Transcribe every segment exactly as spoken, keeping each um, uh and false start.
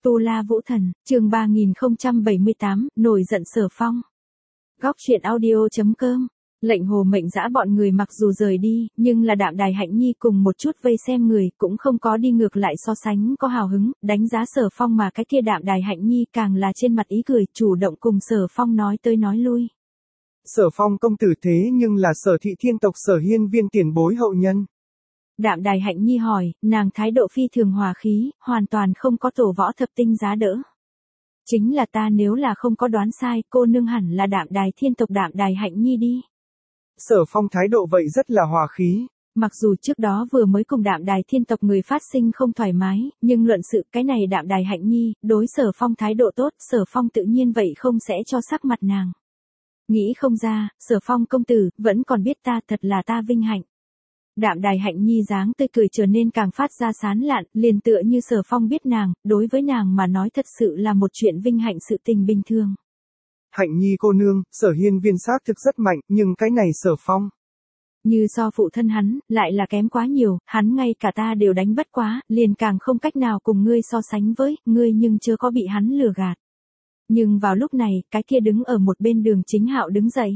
Tu La Vũ Thần, chương ba nghìn không trăm bảy mươi tám, nổi giận Sở Phong. Góc truyện audio chấm com. Lệnh Hồ mệnh dã bọn người mặc dù rời đi, nhưng là Đạm Đài Hạnh Nhi cùng một chút vây xem người, cũng không có đi ngược lại so sánh có hào hứng, đánh giá Sở Phong mà cái kia Đạm Đài Hạnh Nhi càng là trên mặt ý cười, chủ động cùng Sở Phong nói tới nói lui. Sở Phong công tử thế nhưng là Sở thị thiên tộc Sở hiên viên tiền bối hậu nhân. Đạm Đài Hạnh Nhi hỏi, nàng thái độ phi thường hòa khí, hoàn toàn không có tổ võ thập tinh giá đỡ. Chính là ta, nếu là không có đoán sai, cô nương hẳn là Đạm Đài thiên tộc Đạm Đài Hạnh Nhi đi. Sở Phong thái độ vậy rất là hòa khí. Mặc dù trước đó vừa mới cùng Đạm Đài thiên tộc người phát sinh không thoải mái, nhưng luận sự cái này Đạm Đài Hạnh Nhi, đối Sở Phong thái độ tốt, Sở Phong tự nhiên vậy không sẽ cho sắc mặt nàng. Nghĩ không ra, Sở Phong công tử, vẫn còn biết ta, thật là ta vinh hạnh. Đạm Đài Hạnh Nhi dáng tươi cười trở nên càng phát ra sán lạn, liền tựa như Sở Phong biết nàng, đối với nàng mà nói thật sự là một chuyện vinh hạnh sự tình bình thường. Hạnh Nhi cô nương, Sở hiên viên xác thực rất mạnh, nhưng cái này Sở Phong. Như so phụ thân hắn, lại là kém quá nhiều, hắn ngay cả ta đều đánh bất quá, liền càng không cách nào cùng ngươi so sánh với, ngươi nhưng chưa có bị hắn lừa gạt. Nhưng vào lúc này, cái kia đứng ở một bên Đường Chính Hạo đứng dậy.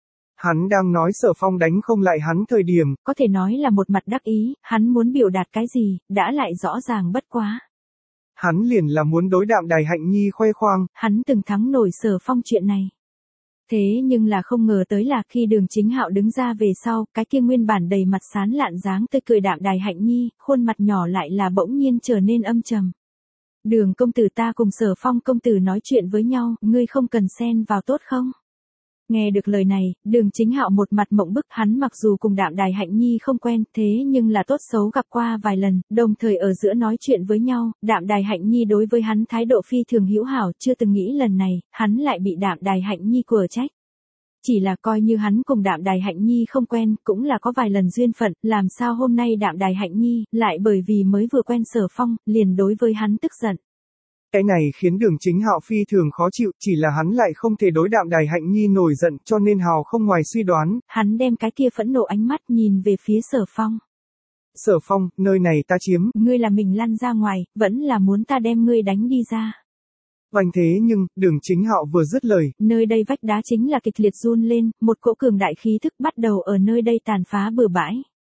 Hắn đang nói Sở Phong đánh không lại hắn thời điểm. Có thể nói là một mặt đắc ý, hắn muốn biểu đạt cái gì, đã lại rõ ràng bất quá. Hắn liền là muốn đối Đạm Đài Hạnh Nhi khoe khoang. Hắn từng thắng nổi Sở Phong chuyện này. Thế nhưng là không ngờ tới là khi Đường Chính Hạo đứng ra về sau, cái kia nguyên bản đầy mặt sán lạn dáng tươi cười Đạm Đài Hạnh Nhi, khuôn mặt nhỏ lại là bỗng nhiên trở nên âm trầm. Đường công tử, ta cùng Sở Phong công tử nói chuyện với nhau, ngươi không cần xen vào tốt không? Nghe được lời này, Đường Chính Hạo một mặt mộng bức, hắn mặc dù cùng Đạm Đài Hạnh Nhi không quen, thế nhưng là tốt xấu gặp qua vài lần, đồng thời ở giữa nói chuyện với nhau, Đạm Đài Hạnh Nhi đối với hắn thái độ phi thường hữu hảo, chưa từng nghĩ lần này, hắn lại bị Đạm Đài Hạnh Nhi quở trách. Chỉ là coi như hắn cùng Đạm Đài Hạnh Nhi không quen, cũng là có vài lần duyên phận, làm sao hôm nay Đạm Đài Hạnh Nhi, lại bởi vì mới vừa quen Sở Phong, liền đối với hắn tức giận. Cái này khiến Đường Chính Hạo phi thường khó chịu, chỉ là hắn lại không thể đối Đạm Đài Hạnh Nhi nổi giận, cho nên hào không ngoài suy đoán. Hắn đem cái kia phẫn nộ ánh mắt nhìn về phía Sở Phong. Sở Phong, nơi này ta chiếm. Ngươi là mình lăn ra ngoài, vẫn là muốn ta đem ngươi đánh đi ra. Vành thế nhưng, Đường Chính Hạo vừa dứt lời. Nơi đây vách đá chính là kịch liệt run lên, một cỗ cường đại khí thức bắt đầu ở nơi đây tàn phá bừa bãi.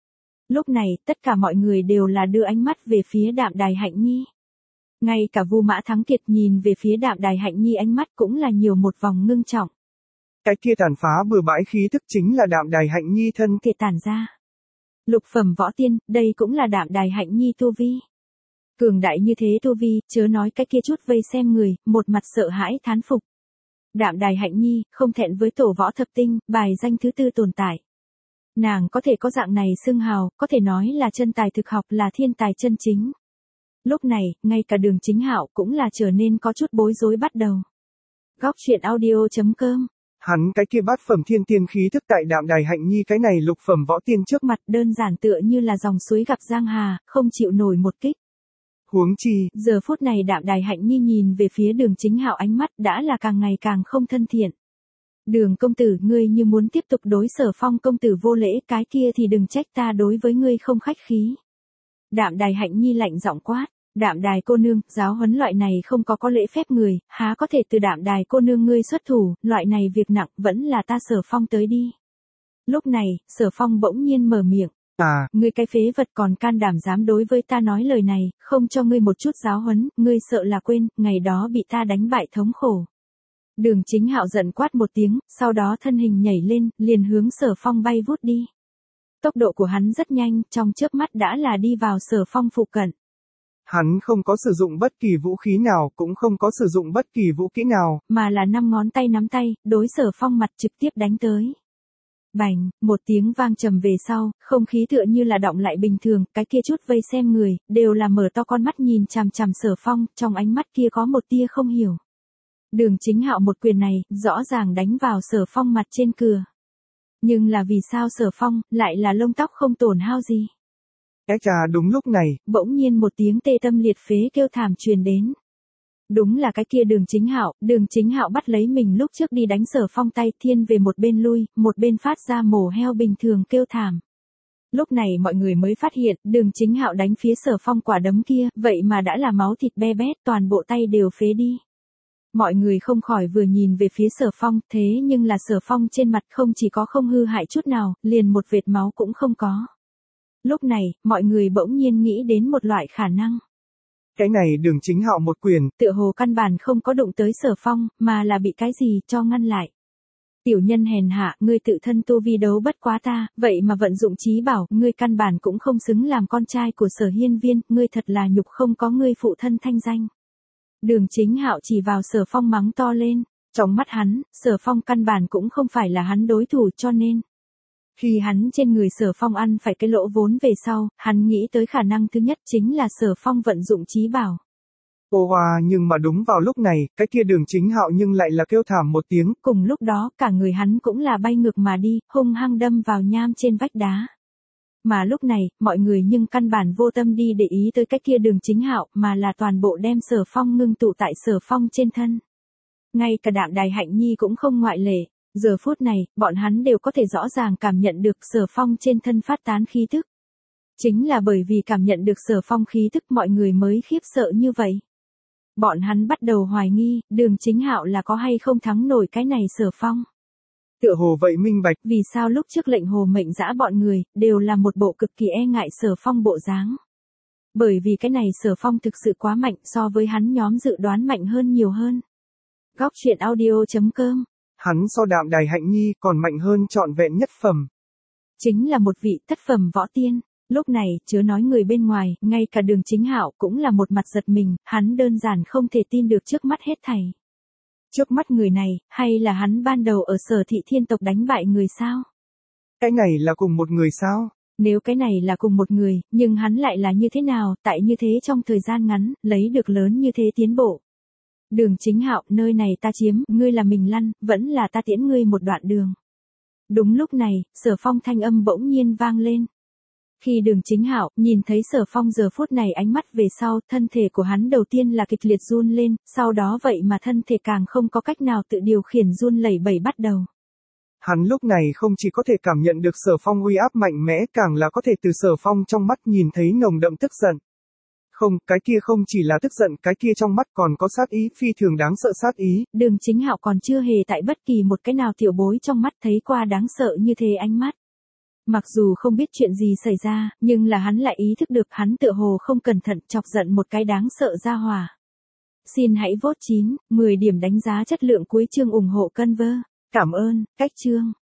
Lúc này, tất cả mọi người đều là đưa ánh mắt về phía Đạm Đài Hạnh Nhi. Ngay cả Vu Mã Thắng Kiệt nhìn về phía Đạm Đài Hạnh Nhi ánh mắt cũng là nhiều một vòng ngưng trọng. Cái kia tàn phá bừa bãi khí thức chính là Đạm Đài Hạnh Nhi thân thể tàn ra. Lục phẩm võ tiên, đây cũng là Đạm Đài Hạnh Nhi tu vi. Cường đại như thế tu vi, chớ nói cái kia chút vây xem người, một mặt sợ hãi thán phục. Đạm Đài Hạnh Nhi, không thẹn với tổ võ thập tinh, bài danh thứ tư tồn tại. Nàng có thể có dạng này xưng hào, có thể nói là chân tài thực học, là thiên tài chân chính. Lúc này, ngay cả Đường Chính Hạo cũng là trở nên có chút bối rối bắt đầu. Góc truyện audio chấm com. Hắn cái kia bát phẩm thiên tiên khí thức tại Đạm Đài Hạnh Nhi cái này lục phẩm võ tiên trước mặt đơn giản tựa như là dòng suối gặp giang hà, không chịu nổi một kích. Huống chi, giờ phút này Đạm Đài Hạnh Nhi nhìn về phía Đường Chính Hạo ánh mắt đã là càng ngày càng không thân thiện. Đường công tử, ngươi như muốn tiếp tục đối Sở Phong công tử vô lễ, cái kia thì đừng trách ta đối với ngươi không khách khí. Đạm Đài Hạnh Nhi lạnh giọng quát. Đạm Đài cô nương, giáo huấn loại này không có có lễ phép người, há có thể từ Đạm Đài cô nương ngươi xuất thủ, loại này việc nặng vẫn là ta Sở Phong tới đi. Lúc này, Sở Phong bỗng nhiên mở miệng. À, ngươi cái phế vật còn can đảm dám đối với ta nói lời này, không cho ngươi một chút giáo huấn, ngươi sợ là quên, ngày đó bị ta đánh bại thống khổ. Đường Chính Hạo giận quát một tiếng, sau đó thân hình nhảy lên, liền hướng Sở Phong bay vút đi. Tốc độ của hắn rất nhanh, trong chớp mắt đã là đi vào Sở Phong phụ cận. Hắn không có sử dụng bất kỳ vũ khí nào, cũng không có sử dụng bất kỳ vũ kỹ nào, mà là năm ngón tay nắm tay, đối Sở Phong mặt trực tiếp đánh tới. Bành, một tiếng vang trầm về sau, không khí tựa như là đọng lại bình thường, cái kia chút vây xem người, đều là mở to con mắt nhìn chằm chằm Sở Phong, trong ánh mắt kia có một tia không hiểu. Đường Chính Hạo một quyền này, rõ ràng đánh vào Sở Phong mặt trên cửa. Nhưng là vì sao Sở Phong, lại là lông tóc không tổn hao gì? Cái trà đúng lúc này, bỗng nhiên một tiếng tê tâm liệt phế kêu thảm truyền đến. Đúng là cái kia Đường Chính Hạo, Đường Chính Hạo bắt lấy mình lúc trước đi đánh Sở Phong tay, thiên về một bên lui, một bên phát ra mổ heo bình thường kêu thảm. Lúc này mọi người mới phát hiện, Đường Chính Hạo đánh phía Sở Phong quả đấm kia, vậy mà đã là máu thịt be bét, toàn bộ tay đều phế đi. Mọi người không khỏi vừa nhìn về phía Sở Phong, thế nhưng là Sở Phong trên mặt không chỉ có không hư hại chút nào, liền một vệt máu cũng không có. Lúc này, mọi người bỗng nhiên nghĩ đến một loại khả năng. Cái này Đường Chính Hạo một quyền, tựa hồ căn bản không có đụng tới Sở Phong, mà là bị cái gì cho ngăn lại. Tiểu nhân hèn hạ, ngươi tự thân tu vi đấu bất quá ta, vậy mà vận dụng trí bảo, ngươi căn bản cũng không xứng làm con trai của Sở Hiên Viên, ngươi thật là nhục, không có ngươi phụ thân thanh danh. Đường Chính Hạo chỉ vào Sở Phong mắng to lên, trong mắt hắn, Sở Phong căn bản cũng không phải là hắn đối thủ, cho nên khi hắn trên người Sở Phong ăn phải cái lỗ vốn về sau, hắn nghĩ tới khả năng thứ nhất chính là Sở Phong vận dụng trí bảo. Ô hoa, nhưng mà đúng vào lúc này, cái kia Đường Chính Hạo nhưng lại là kêu thảm một tiếng. Cùng lúc đó, cả người hắn cũng là bay ngược mà đi, hung hăng đâm vào nham trên vách đá. Mà lúc này, mọi người nhưng căn bản vô tâm đi để ý tới cái kia Đường Chính Hạo, mà là toàn bộ đem Sở Phong ngưng tụ tại Sở Phong trên thân. Ngay cả Đạm Đài Hạnh Nhi cũng không ngoại lệ. Giờ phút này, bọn hắn đều có thể rõ ràng cảm nhận được Sở Phong trên thân phát tán khí tức. Chính là bởi vì cảm nhận được Sở Phong khí tức mọi người mới khiếp sợ như vậy. Bọn hắn bắt đầu hoài nghi, Đường Chính Hạo là có hay không thắng nổi cái này Sở Phong. Tựa hồ vậy minh bạch. Vì sao lúc trước lệnh hồ mệnh dã bọn người, đều là một bộ cực kỳ e ngại Sở Phong bộ dáng. Bởi vì cái này Sở Phong thực sự quá mạnh, so với hắn nhóm dự đoán mạnh hơn nhiều hơn. Góc truyện audio chấm com. Hắn so Đạm Đài Hạnh Nhi còn mạnh hơn trọn vẹn nhất phẩm. Chính là một vị thất phẩm võ tiên. Lúc này, chớ nói người bên ngoài, ngay cả Đường Chính Hạo cũng là một mặt giật mình, hắn đơn giản không thể tin được trước mắt hết thảy. Trước mắt người này, hay là hắn ban đầu ở Sở Thị Thiên tộc đánh bại người sao? Cái này là cùng một người sao? Nếu cái này là cùng một người, nhưng hắn lại là như thế nào, tại như thế trong thời gian ngắn, lấy được lớn như thế tiến bộ. Đường Chính Hạo, nơi này ta chiếm, ngươi là mình lăn, vẫn là ta tiễn ngươi một đoạn đường. Đúng lúc này, Sở Phong thanh âm bỗng nhiên vang lên. Khi Đường Chính Hạo nhìn thấy Sở Phong giờ phút này ánh mắt về sau, thân thể của hắn đầu tiên là kịch liệt run lên, sau đó vậy mà thân thể càng không có cách nào tự điều khiển run lẩy bẩy bắt đầu. Hắn lúc này không chỉ có thể cảm nhận được Sở Phong uy áp mạnh mẽ, càng là có thể từ Sở Phong trong mắt nhìn thấy nồng đậm tức giận. Không, cái kia không chỉ là tức giận, cái kia trong mắt còn có sát ý, phi thường đáng sợ sát ý. Đường Chính Hạo còn chưa hề tại bất kỳ một cái nào tiểu bối trong mắt thấy qua đáng sợ như thế ánh mắt. Mặc dù không biết chuyện gì xảy ra, nhưng là hắn lại ý thức được hắn tựa hồ không cẩn thận chọc giận một cái đáng sợ ra hỏa. Xin hãy vote chín, mười điểm đánh giá chất lượng cuối chương ủng hộ Conver. Cảm ơn, cách chương.